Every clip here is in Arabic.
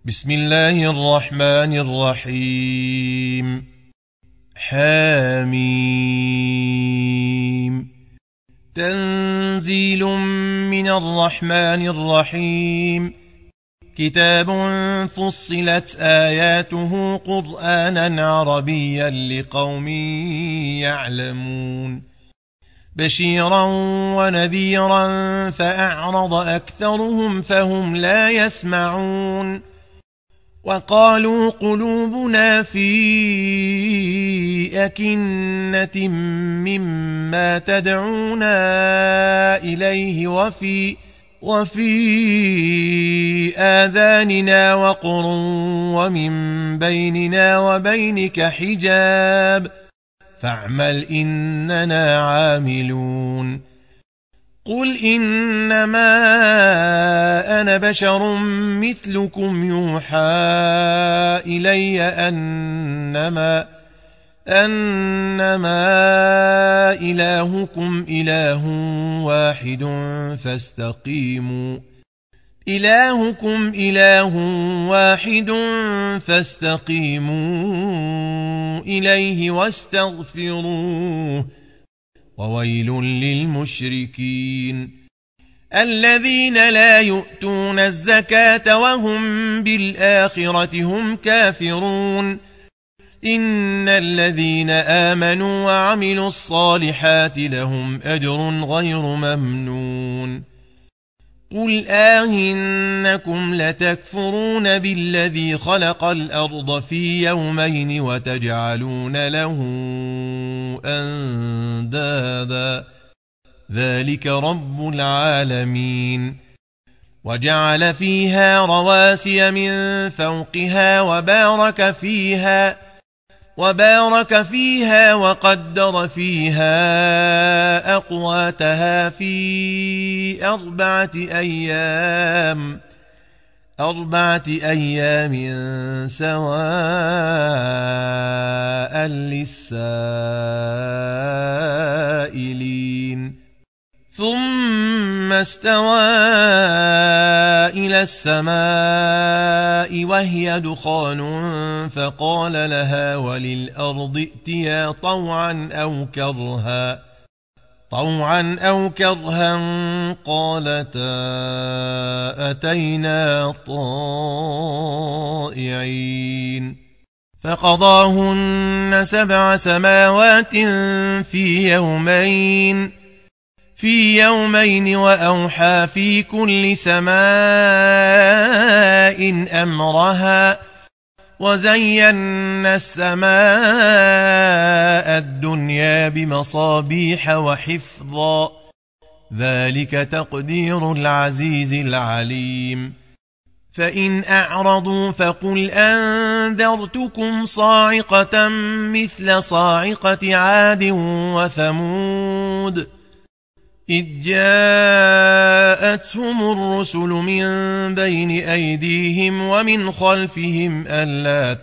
بسم الله الرحمن الرحيم. حميم. تنزيل من الرحمن الرحيم. كتاب فصلت آياته قرآنا عربيا لقوم يعلمون. بشيرا ونذيرا فأعرض أكثرهم فهم لا يسمعون. وقالوا قلوبنا في أكنة مما تدعونا إليه وفي آذاننا وقر ومن بيننا وبينك حجاب فاعمل إننا عاملون. قل إنما أنا بشر مثلكم يوحى إلي أنما إلهكم إله واحد فاستقيموا إليه واستغفروه وويل للمشركين الذين لا يؤتون الزكاة وهم بالآخرة هم كافرون. إن الذين آمنوا وعملوا الصالحات لهم أجر غير ممنون. قل آهنكم لتكفرون بالذي خلق الأرض في يومين وتجعلون له أندادا ذلك رب العالمين. وجعل فيها رواسي من فوقها وبارك فيها وقدر فيها أقواتها في أربعة أيام سواء للسائلين. ثم استوى إلى السماء وهي دخان فقال لها وللأرض ائتيا طوعا أو كرها قالتا أتينا طائعين. فقضاهن 7 سماوات في يومين وأوحى في كل سماء أمرها وزينا السماء الدنيا بمصابيح وحفظا ذلك تقدير العزيز العليم. فإن أعرضوا فقل أنذرتكم صاعقة مثل صاعقة عاد وثمود إذ جاءتهم الرسل من بين أيديهم ومن خلفهم ألا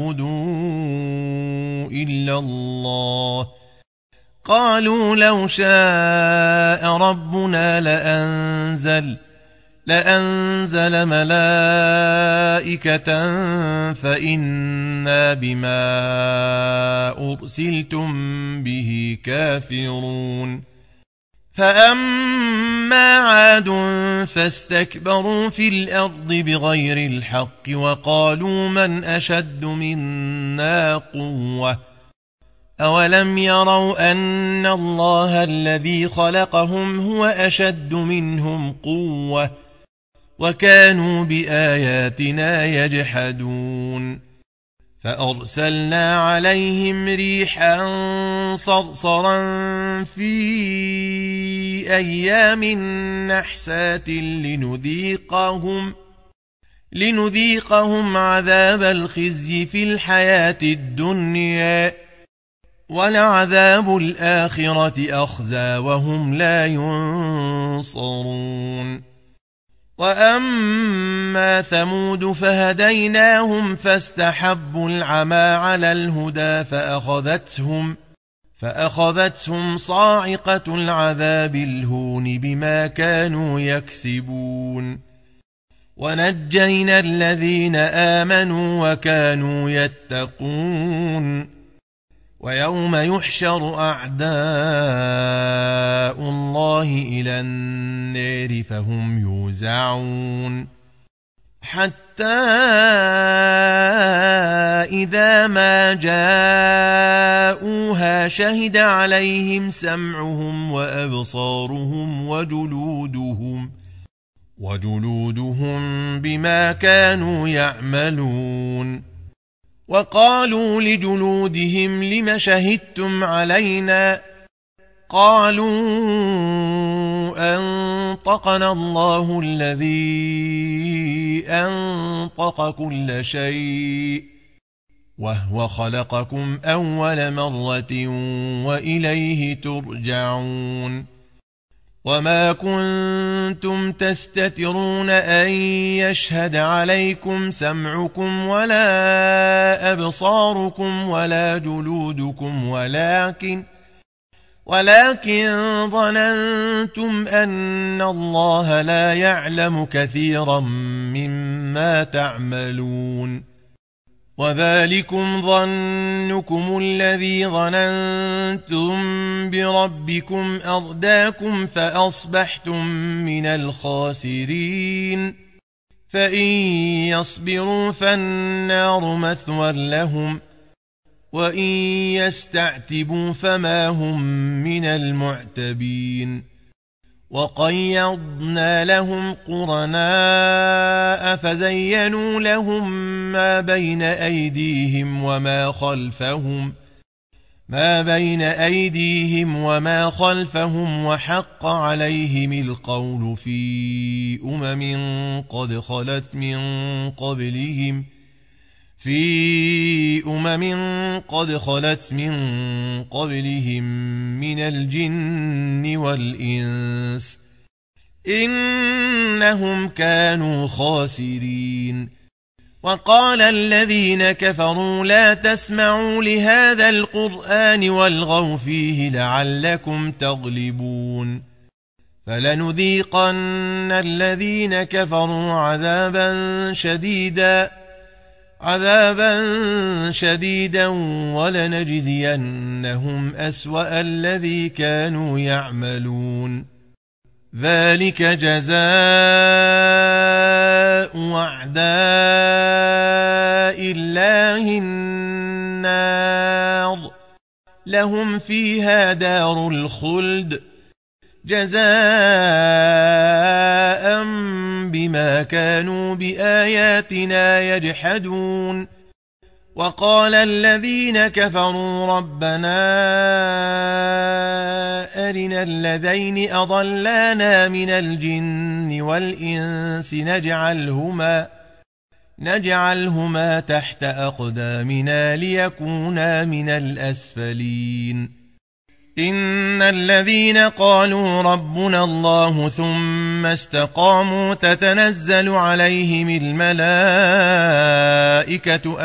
تعبدوا إلا الله قالوا لو شاء ربنا لأنزل ملائكة فإنا بما أرسلتم به كافرون. فأما عاد فاستكبروا في الأرض بغير الحق وقالوا من أشد منا قوة أولم يروا أن الله الذي خلقهم هو أشد منهم قوة وكانوا بآياتنا يجحدون. فأرسلنا عليهم ريحا صرصرا في أيام نحسات لنذيقهم عذاب الخزي في الحياة الدنيا ولعذاب الآخرة أخزى وهم لا ينصرون. وأما ثمود فهديناهم فاستحبوا العمى على الهدى فأخذتهم صاعقة العذاب الهون بما كانوا يكسبون. ونجينا الذين آمنوا وكانوا يتقون ويوم يحشر أعداء الله إلى النار فهم يوزعون حتى إذا ما جاءوها شهد عليهم سمعهم وأبصارهم وجلودهم بما كانوا يعملون وقالوا لجلودهم لم شهدتم علينا قالوا أنطقنا الله الذي أنطق كل شيء وهو خلقكم أول مرة وإليه ترجعون وما كنتم تستترون أن يشهد عليكم سمعكم ولا أبصاركم ولا جلودكم ولكن ظننتم أن الله لا يعلم كثيرا مما تعملون وذلكم ظنكم الذي ظننتم بربكم أرداكم فأصبحتم من الخاسرين فإن يصبروا فالنار مثوى لهم وإن يستعتبوا فما هم من المعتبين وقيضنا لهم قرناء فزينوا لهم ما بين أيديهم وما خلفهم وحق عليهم القول في أمم قد خلت من قبلهم من الجن والإنس إنهم كانوا خاسرين وقال الذين كفروا لا تسمعوا لهذا القرآن والغوا فيه لعلكم تغلبون فلنذيقن الذين كفروا عذابا شديدا ولنجزينهم أسوأ الذي كانوا يعملون ذلك جزاء أعداء الله النار لهم فيها دار الخلد جزاء بما كانوا بآياتنا يجحدون وقال الذين كفروا ربنا أرنا الذين أضلانا من الجن والإنس نجعلهما تحت أقدامنا ليكونا من الأسفلين إن الذين قالوا ربنا الله ثم استقاموا تتنزل عليهم الملائكة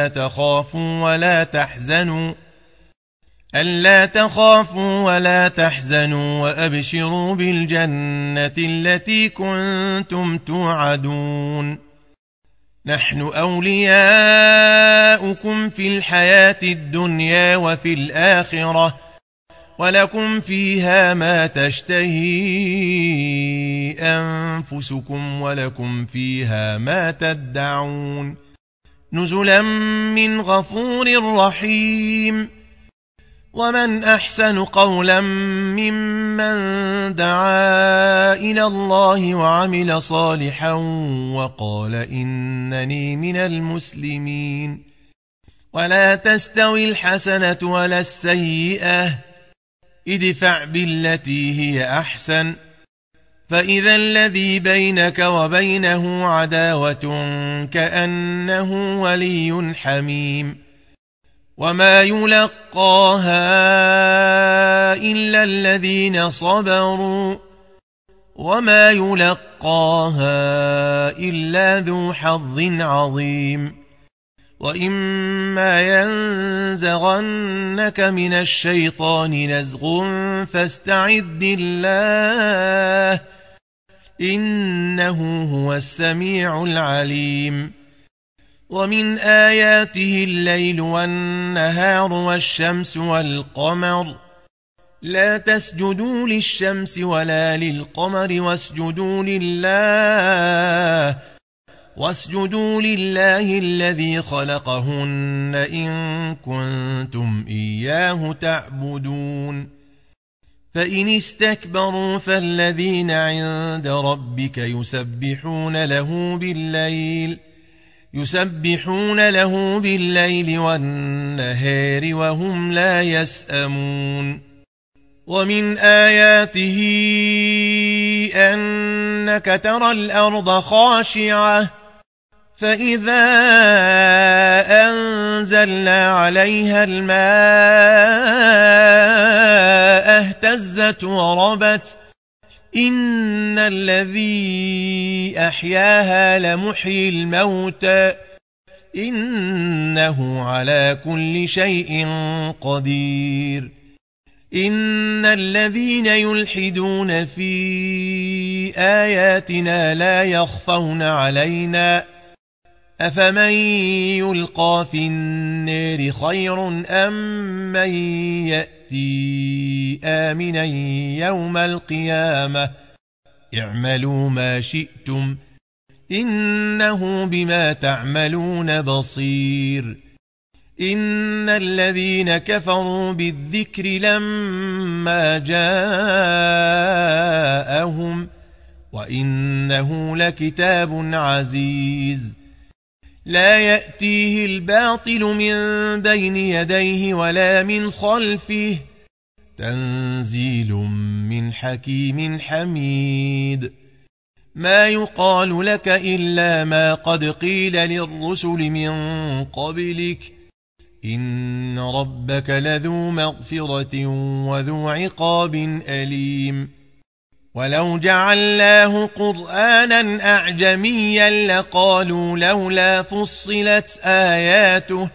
ألا تخافوا ولا تحزنوا وأبشروا بالجنة التي كنتم توعدون نحن أولياؤكم في الحياة الدنيا وفي الآخرة ولكم فيها ما تشتهي أنفسكم ولكم فيها ما تدعون نزلا من غفور رحيم ومن أحسن قولا ممن دعا إلى الله وعمل صالحا وقال إنني من المسلمين ولا تستوي الحسنة ولا السيئة ادفع بالتي هي أحسن فإذا الذي بينك وبينه عداوة كأنه ولي حميم وما يلقاها إلا الذين صبروا وما يلقاها إلا ذو حظ عظيم وإما ينزغنك من الشيطان نزغ فاستعذ بالله إنه هو السميع العليم ومن آياته الليل والنهار والشمس والقمر لا تسجدوا للشمس ولا للقمر واسجدوا لله الذي خلقهن إن كنتم إياه تعبدون فإن استكبروا فالذين عند ربك يسبحون له بالليل والنهار وهم لا يسأمون ومن آياته أنك ترى الأرض خاشعة فإذا أنزلنا عليها الماء اهتزت وربت إن الذي أحياها لمحيي الموتى إنه على كل شيء قدير إن الذين يلحدون في آياتنا لا يخفون علينا أفمن يلقى في النار خير أم من يأتي آمنا يوم القيامة اعملوا ما شئتم إنه بما تعملون بصير إن الذين كفروا بالذكر لما جاءهم وإنه لكتاب عزيز لا يأتيه الباطل من بين يديه ولا من خلفه تنزيل من حكيم حميد ما يقال لك إلا ما قد قيل للرسل من قبلك إن ربك لذو مغفرة وذو عقاب أليم ولو جعلناه قرآنا أعجميا لقالوا لولا فصلت آياته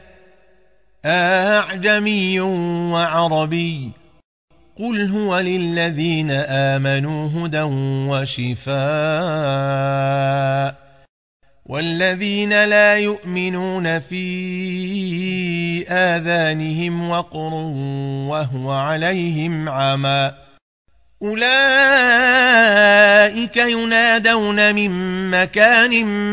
أعجمي وعربي قل هو للذين آمنوا هدى وشفاء والذين لا يؤمنون في آذانهم وقر وهو عليهم عمى أولئك ينادون من مكان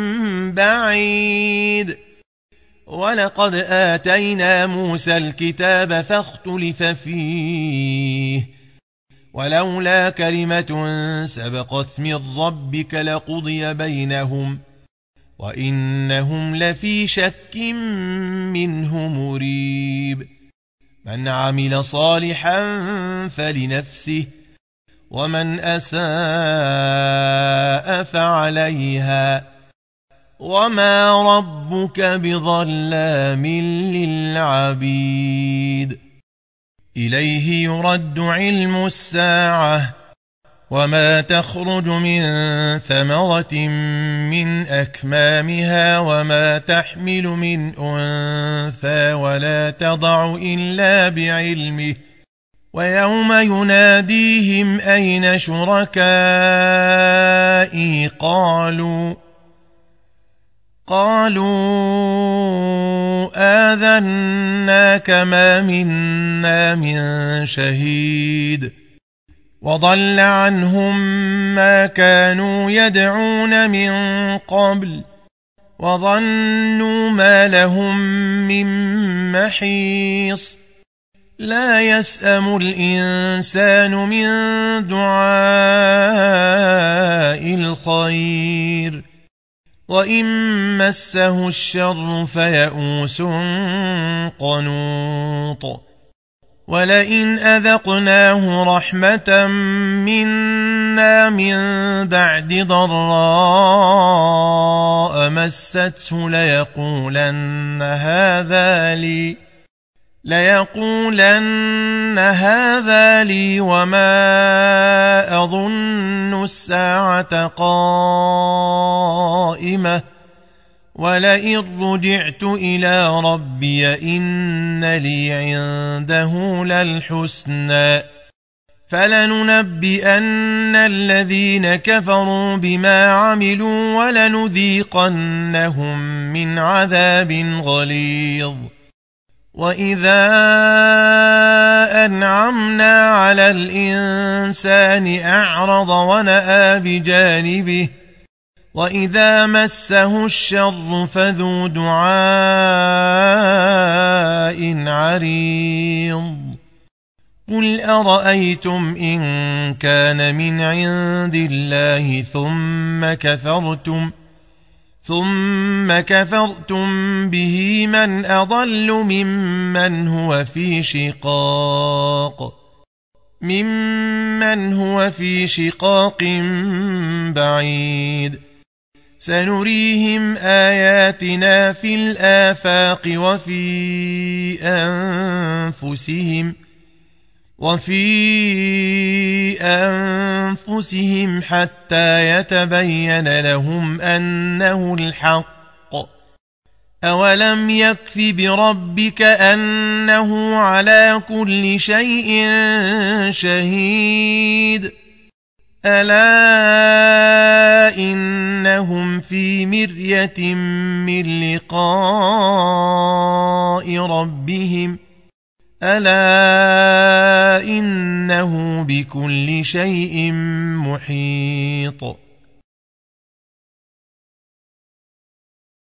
بعيد ولقد آتينا موسى الكتاب فاختلف فيه ولولا كلمة سبقت من ربك لقضي بينهم وإنهم لفي شك منه مريب من عمل صالحا فلنفسه ومن أساء فعليها وما ربك بظلام للعبيد إليه يرد علم الساعة وما تخرج من ثمرة من أكمامها وما تحمل من أنثى ولا تضع إلا بعلمه ويوم يناديهم أين شركائي قالوا آذناك ما منا من شهيد وضل عنهم ما كانوا يدعون من قبل وظنوا ما لهم من محيص لا يسأم الإنسان من دعاء الخير وإن مسه الشر فيئوس قنوط ولئن أذقناه رحمة منا من بعد ضراء مسته ليقولن هذا لي وما أظن الساعة قائمة ولئن رجعت إلى ربي إن لي عنده للحسنى فلننبئن الذين كفروا بما عملوا ولنذيقنهم من عذاب غليظ وإذا أنعمنا على الإنسان أعرض ونأى بجانبه وإذا مسه الشر فذو دعاء عريض قل أرأيتم إن كان من عند الله ثم كفرتم به من أضل ممن هو في شقاق بعيد سنريهم آياتنا في الآفاق وفي أنفسهم حتى يتبين لهم أنه الحق أولم يكف بربك أنه على كل شيء شهيد ألا إنهم في مرية من لقاء ربهم ألا إنه بكل شيء محيط